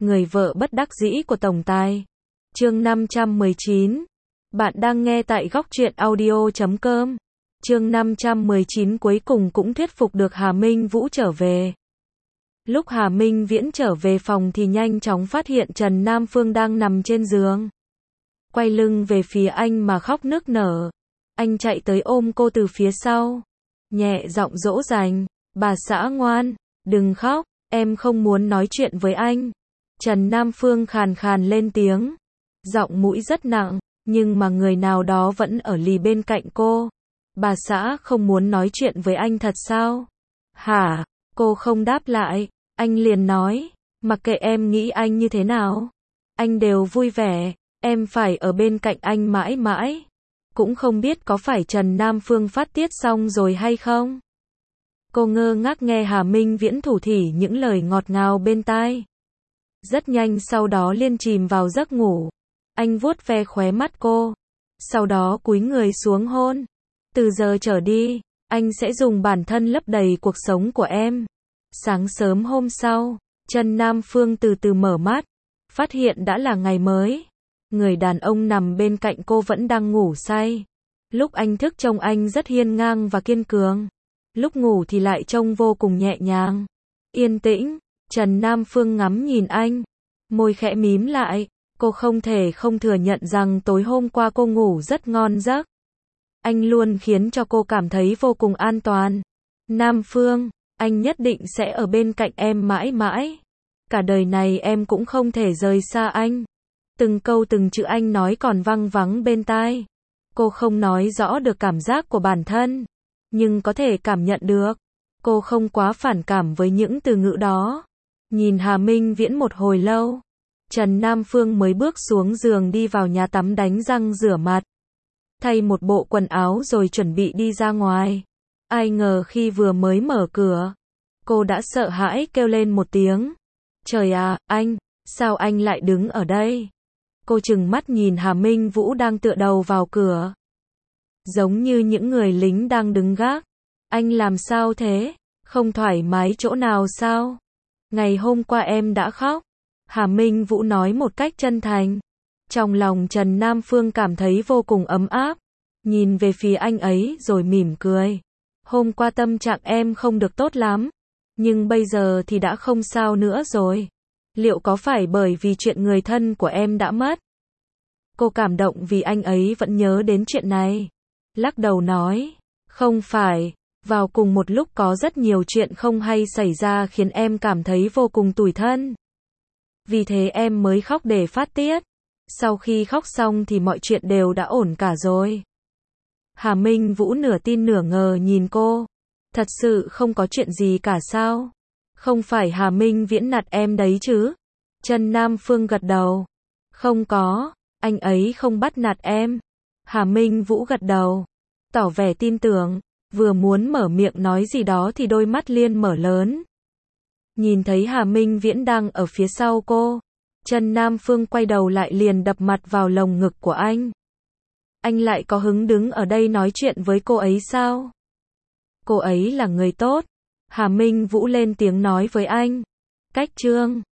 người vợ bất đắc dĩ của tổng tài. Chương 519. Bạn đang nghe tại góc truyện audio.com. Chương 519 cuối cùng cũng thuyết phục được Hà Minh Vũ trở về. Lúc Hà Minh Viễn trở về phòng thì nhanh chóng phát hiện Trần Nam Phương đang nằm trên giường. Quay lưng về phía anh mà khóc nức nở. Anh chạy tới ôm cô từ phía sau. Nhẹ giọng dỗ dành, bà xã ngoan, đừng khóc, em không muốn nói chuyện với anh. Trần Nam Phương khàn khàn lên tiếng. Giọng mũi rất nặng, nhưng mà người nào đó vẫn ở lì bên cạnh cô. Bà xã không muốn nói chuyện với anh thật sao? Hả? Cô không đáp lại. Anh liền nói, mặc kệ em nghĩ anh như thế nào, anh đều vui vẻ, em phải ở bên cạnh anh mãi mãi. Cũng không biết có phải Trần Nam Phương phát tiết xong rồi hay không? Cô ngơ ngác nghe Hà Minh Viễn thủ thỉ những lời ngọt ngào bên tai. Rất nhanh sau đó liền chìm vào giấc ngủ. Anh vuốt ve khóe mắt cô, sau đó cúi người xuống hôn. Từ giờ trở đi, anh sẽ dùng bản thân lấp đầy cuộc sống của em. Sáng sớm hôm sau, Trần Nam Phương từ từ mở mắt, phát hiện đã là ngày mới. Người đàn ông nằm bên cạnh cô vẫn đang ngủ say. Lúc anh thức trông anh rất hiên ngang và kiên cường. Lúc ngủ thì lại trông vô cùng nhẹ nhàng, yên tĩnh. Trần Nam Phương ngắm nhìn anh, môi khẽ mím lại. Cô không thể không thừa nhận rằng tối hôm qua cô ngủ rất ngon giấc. Anh luôn khiến cho cô cảm thấy vô cùng an toàn. Nam Phương, anh nhất định sẽ ở bên cạnh em mãi mãi. Cả đời này em cũng không thể rời xa anh. Từng câu từng chữ anh nói còn văng vắng bên tai. Cô không nói rõ được cảm giác của bản thân, nhưng có thể cảm nhận được. Cô không quá phản cảm với những từ ngữ đó. Nhìn Hà Minh Viễn một hồi lâu, Trần Nam Phương mới bước xuống giường đi vào nhà tắm đánh răng rửa mặt. Thay một bộ quần áo rồi chuẩn bị đi ra ngoài. Ai ngờ khi vừa mới mở cửa, cô đã sợ hãi kêu lên một tiếng. Trời à, anh, sao anh lại đứng ở đây? Cô trừng mắt nhìn Hà Minh Vũ đang tựa đầu vào cửa. Giống như những người lính đang đứng gác. Anh làm sao thế? Không thoải mái chỗ nào sao? Ngày hôm qua em đã khóc. Hà Minh Vũ nói một cách chân thành. Trong lòng Trần Nam Phương cảm thấy vô cùng ấm áp. Nhìn về phía anh ấy rồi mỉm cười. Hôm qua tâm trạng em không được tốt lắm, nhưng bây giờ thì đã không sao nữa rồi. Liệu có phải bởi vì chuyện người thân của em đã mất? Cô cảm động vì anh ấy vẫn nhớ đến chuyện này. Lắc đầu nói, không phải, vào cùng một lúc có rất nhiều chuyện không hay xảy ra khiến em cảm thấy vô cùng tủi thân. Vì thế em mới khóc để phát tiết. Sau khi khóc xong thì mọi chuyện đều đã ổn cả rồi. Hà Minh Vũ nửa tin nửa ngờ nhìn cô. Thật sự không có chuyện gì cả sao? Không phải Hà Minh Viễn nạt em đấy chứ? Trần Nam Phương gật đầu. Không có, anh ấy không bắt nạt em. Hà Minh Vũ gật đầu, tỏ vẻ tin tưởng. Vừa muốn mở miệng nói gì đó thì đôi mắt liền mở lớn. Nhìn thấy Hà Minh Viễn đang ở phía sau cô, Trần Nam Phương quay đầu lại liền đập mặt vào lồng ngực của anh. Anh lại có hứng đứng ở đây nói chuyện với cô ấy sao? Cô ấy là người tốt. Hà Minh Vũ lên tiếng nói với anh. Cách chương